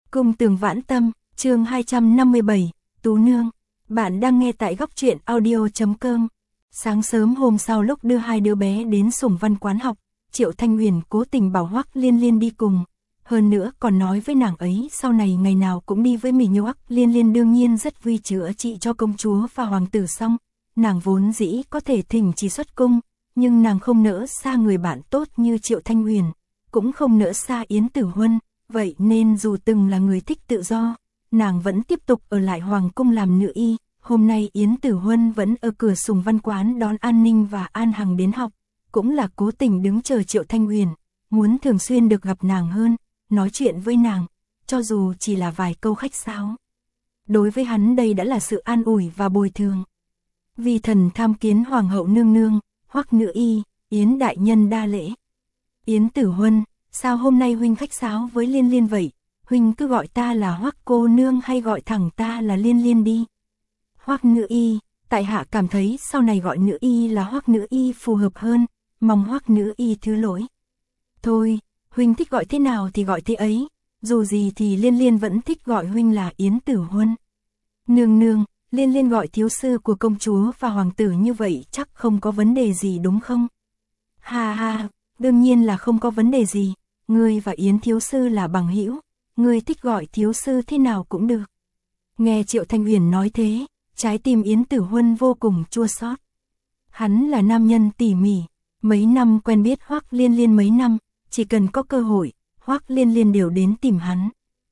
Cung Tường Vãn Tâm, chương 257, Tú Nương. Bạn đang nghe tại góc truyện audio.com. Sáng sớm hôm sau lúc đưa hai đứa bé đến Sủng Văn quán học, Triệu Thanh Huyền cố tình bảo Hoắc Liên Liên đi cùng. Hơn nữa còn nói với nàng ấy sau này ngày nào cũng đi với mình. Hoắc Liên Liên đương nhiên rất vui chữa trị cho công chúa và hoàng tử xong. Nàng vốn dĩ có thể thỉnh chỉ xuất cung, nhưng nàng không nỡ xa người bạn tốt như Triệu Thanh Huyền, cũng không nỡ xa Yến Tử Huân. Vậy nên dù từng là người thích tự do, nàng vẫn tiếp tục ở lại hoàng cung làm nữ y. Hôm nay Yến Tử Huân vẫn ở cửa Sủng Văn quán đón An Ninh và An Hằng đến học, cũng là cố tình đứng chờ Triệu Thanh Huyền, muốn thường xuyên được gặp nàng hơn, nói chuyện với nàng, cho dù chỉ là vài câu khách sáo. Đối với hắn đây đã là sự an ủi và bồi thường. Vi thần tham kiến hoàng hậu nương nương, Hoắc nữ y, Yến đại nhân đa lễ. Yến Tử Huân, sao hôm nay huynh khách sáo với Liên Liên vậy? Huynh cứ gọi ta là Hoắc cô nương hay gọi thẳng ta là Liên Liên đi. Hoắc nữ y, tại hạ cảm thấy sau này gọi nữ y là Hoắc nữ y phù hợp hơn, mong Hoắc nữ y thứ lỗi. Thôi, huynh thích gọi thế nào thì gọi thế ấy, dù gì thì Liên Liên vẫn thích gọi huynh là Yến Tử Huân. Nương nương, Liên Liên gọi thiếu sư của công chúa và hoàng tử như vậy chắc không có vấn đề gì đúng không? Ha ha, đương nhiên là không có vấn đề gì, ngươi và Yến thiếu sư là bằng hữu, ngươi thích gọi thiếu sư thế nào cũng được. Nghe Triệu Thanh Huyền nói thế, trái tim Yến Tử Huân vô cùng chua xót. Hắn là nam nhân tỉ mỉ, mấy năm quen biết Hoắc Liên Liên mấy năm, chỉ cần có cơ hội, Hoắc Liên Liên đều đến tìm hắn.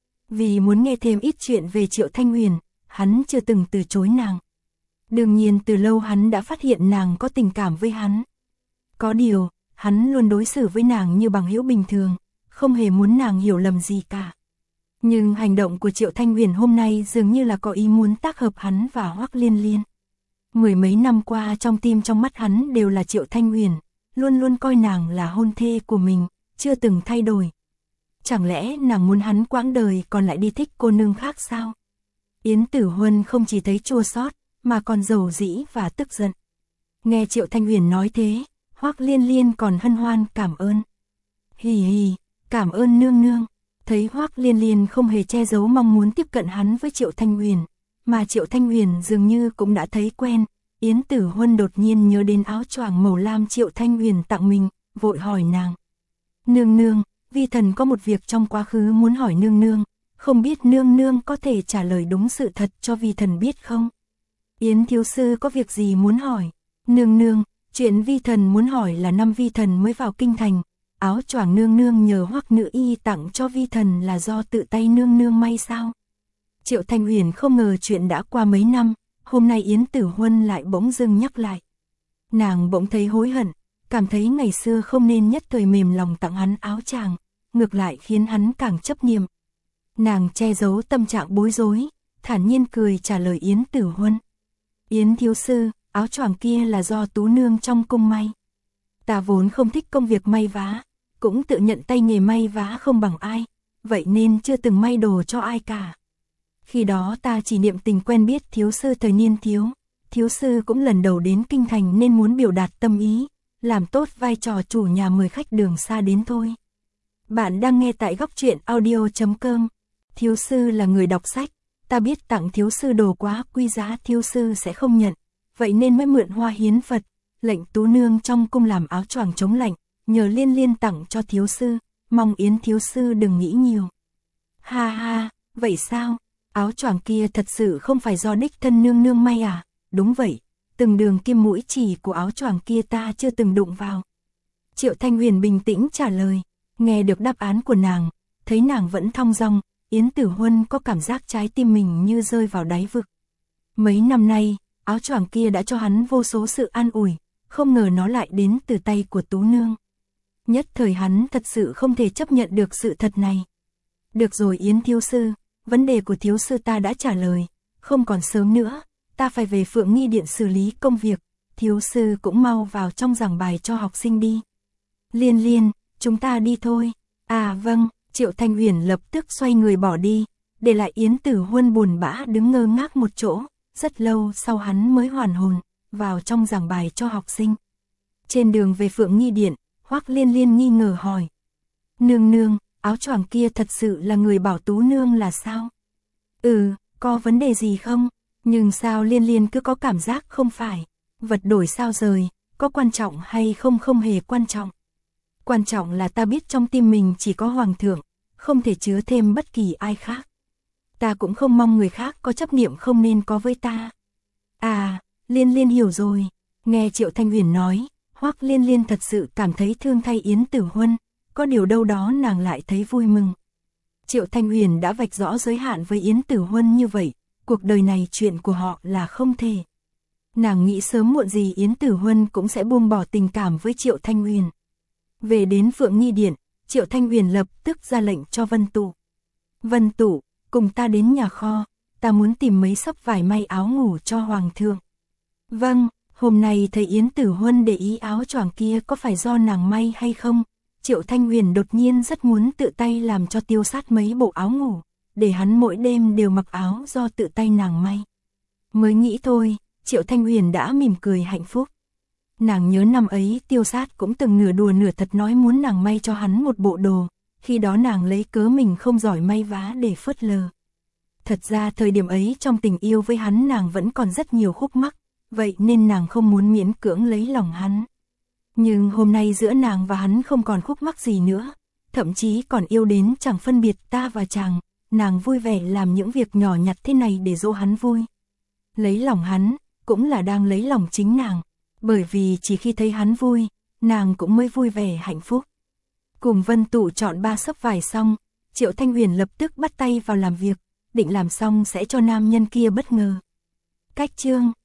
Vì muốn nghe thêm ít chuyện về Triệu Thanh Huyền, hắn chưa từng từ chối nàng. Đương nhiên từ lâu hắn đã phát hiện nàng có tình cảm với hắn. Có điều, hắn luôn đối xử với nàng như bằng hữu bình thường, không hề muốn nàng hiểu lầm gì cả. Nhưng hành động của Triệu Thanh Huyền hôm nay dường như là có ý muốn tác hợp hắn và Hoắc Liên Liên. Mười mấy năm qua trong tim trong mắt hắn đều là Triệu Thanh Huyền, luôn luôn coi nàng là hôn thê của mình, chưa từng thay đổi. Chẳng lẽ nàng muốn hắn quãng đời còn lại đi thích cô nương khác sao? Yến Tử Huân không chỉ thấy chua xót, mà còn dầu dĩ và tức giận. Nghe Triệu Thanh Huyền nói thế, Hoắc Liên Liên còn hân hoan cảm ơn. Hì hì, cảm ơn nương nương. Thấy Hoắc Liên Liên không hề che giấu mong muốn tiếp cận hắn với Triệu Thanh Huyền, mà Triệu Thanh Huyền dường như cũng đã thấy quen, Yến Tử Huân đột nhiên nhớ đến áo choàng màu lam Triệu Thanh Huyền tặng mình, vội hỏi nàng. Nương nương, vi thần có một việc trong quá khứ muốn hỏi nương nương, không biết nương nương có thể trả lời đúng sự thật cho vi thần biết không? Yến thiếu sư có việc gì muốn hỏi? Nương nương, chuyện vi thần muốn hỏi là năm vi thần mới vào kinh thành, áo choàng nương nương nhờ Hoắc nữ y tặng cho vi thần là do tự tay nương nương may sao? Triệu Thanh Huyền không ngờ chuyện đã qua mấy năm, hôm nay Yến Tử Huân lại bỗng dưng nhắc lại. Nàng bỗng thấy hối hận, cảm thấy ngày xưa không nên nhất thời mềm lòng tặng hắn áo choàng, ngược lại khiến hắn càng chấp niệm. Nàng che giấu tâm trạng bối rối, thản nhiên cười trả lời Yến Tử Huân. Yến thiếu sư, áo choàng kia là do Tú nương trong cung may. Ta vốn không thích công việc may vá, cũng tự nhận tay nghề may vá không bằng ai, vậy nên chưa từng may đồ cho ai cả. Khi đó ta chỉ niệm tình quen biết thiếu sư thời niên thiếu sư cũng lần đầu đến kinh thành nên muốn biểu đạt tâm ý, làm tốt vai trò chủ nhà mời khách đường xa đến thôi. Bạn đang nghe tại góc truyện audio.com. Thiếu sư là người đọc sách, ta biết tặng thiếu sư đồ quá quý giá thiếu sư sẽ không nhận, vậy nên mới mượn hoa hiến Phật, lệnh Tú nương trong cung làm áo choàng chống lạnh, nhờ Liên Liên tặng cho thiếu sư, mong Yến thiếu sư đừng nghĩ nhiều. Ha ha, vậy sao? Áo choàng kia thật sự không phải do đích thân nương nương may à? Đúng vậy, từng đường kim mũi chỉ của áo choàng kia ta chưa từng đụng vào. Triệu Thanh Huyền bình tĩnh trả lời, nghe được đáp án của nàng, thấy nàng vẫn thong dong, Yến Tử Huân có cảm giác trái tim mình như rơi vào đáy vực. Mấy năm nay, áo choàng kia đã cho hắn vô số sự an ủi, không ngờ nó lại đến từ tay của Tú nương. Nhất thời hắn thật sự không thể chấp nhận được sự thật này. Được rồi Yến thiếu sư, vấn đề của thiếu sư ta đã trả lời, không còn sớm nữa, ta phải về Phượng Nghi Điện xử lý công việc, thiếu sư cũng mau vào trong giảng bài cho học sinh đi. Liên Liên, chúng ta đi thôi. À vâng, Triệu Thanh Huyền lập tức xoay người bỏ đi, để lại Yến Tử Huân buồn bã đứng ngơ ngác một chỗ, rất lâu sau hắn mới hoàn hồn, vào trong giảng bài cho học sinh. Trên đường về Phượng Nghi Điện, Hoắc Liên Liên nghi ngờ hỏi. Nương nương, áo choàng kia thật sự là người bảo Tú nương là sao? Có vấn đề gì không? Nhưng sao Liên Liên cứ có cảm giác không phải, vật đổi sao rời, có quan trọng hay không không hề quan trọng. Quan trọng là ta biết trong tim mình chỉ có Hoàng thượng, không thể chứa thêm bất kỳ ai khác. Ta cũng không mong người khác có chấp niệm không nên có với ta. À, Liên Liên hiểu rồi. Nghe Triệu Thanh Huyền nói, Hoắc Liên Liên thật sự cảm thấy thương thay Yến Tử Huân, có điều đâu đó nàng lại thấy vui mừng. Triệu Thanh Huyền đã vạch rõ giới hạn với Yến Tử Huân như vậy, cuộc đời này chuyện của họ là không thể. Nàng nghĩ sớm muộn gì Yến Tử Huân cũng sẽ buông bỏ tình cảm với Triệu Thanh Huyền. Về đến Phượng Nghi Điện, Triệu Thanh Huyền lập tức ra lệnh cho Vân Tụ. Vân Tụ, cùng ta đến nhà kho, ta muốn tìm mấy xấp vải may áo ngủ cho Hoàng thượng. Vâng, hôm nay thấy Yến Tử Huân để ý áo choàng kia có phải do nàng may hay không? Triệu Thanh Huyền đột nhiên rất muốn tự tay làm cho Tiêu Sát mấy bộ áo ngủ, để hắn mỗi đêm đều mặc áo do tự tay nàng may. Mới nghĩ thôi, Triệu Thanh Huyền đã mỉm cười hạnh phúc. Nàng nhớ năm ấy Tiêu Sát cũng từng nửa đùa nửa thật nói muốn nàng may cho hắn một bộ đồ, khi đó nàng lấy cớ mình không giỏi may vá để phớt lờ. Thật ra thời điểm ấy trong tình yêu với hắn nàng vẫn còn rất nhiều khúc mắc, vậy nên nàng không muốn miễn cưỡng lấy lòng hắn. Nhưng hôm nay giữa nàng và hắn không còn khúc mắc gì nữa, thậm chí còn yêu đến chẳng phân biệt ta và chàng, nàng vui vẻ làm những việc nhỏ nhặt thế này để dỗ hắn vui. Lấy lòng hắn, cũng là đang lấy lòng chính nàng, bởi vì chỉ khi thấy hắn vui, nàng cũng mới vui vẻ hạnh phúc. Cùng Vân Tụ chọn 3 xấp vải xong, Triệu Thanh Huyền lập tức bắt tay vào làm việc, định làm xong sẽ cho nam nhân kia bất ngờ. Cách chương